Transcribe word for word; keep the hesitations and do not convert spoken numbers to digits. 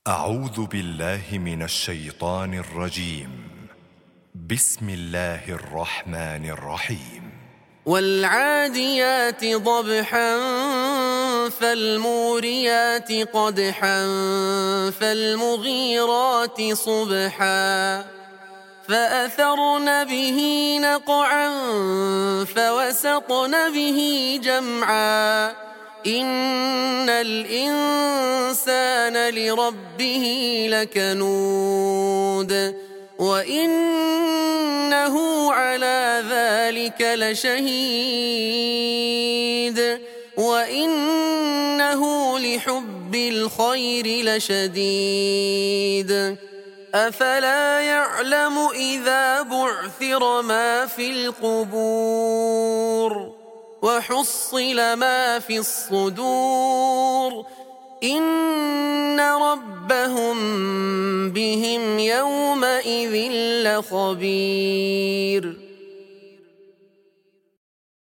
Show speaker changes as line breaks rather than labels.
أعوذ بالله من الشيطان الرجيم. بسم الله الرحمن الرحيم.
والعاديات ضبحا فالموريات قدحا فالمغيرات صبحا فأثرن به نقعا فوسطن به جمعا إن الإنسان لربه لكنود وإنه على ذلك لشهيد وإنه لحب الخير لشديد أفلا يعلم إذا بعثر ما في القبور وحصل ما في الصدور إن ربهم بهم يومئذ لخبير.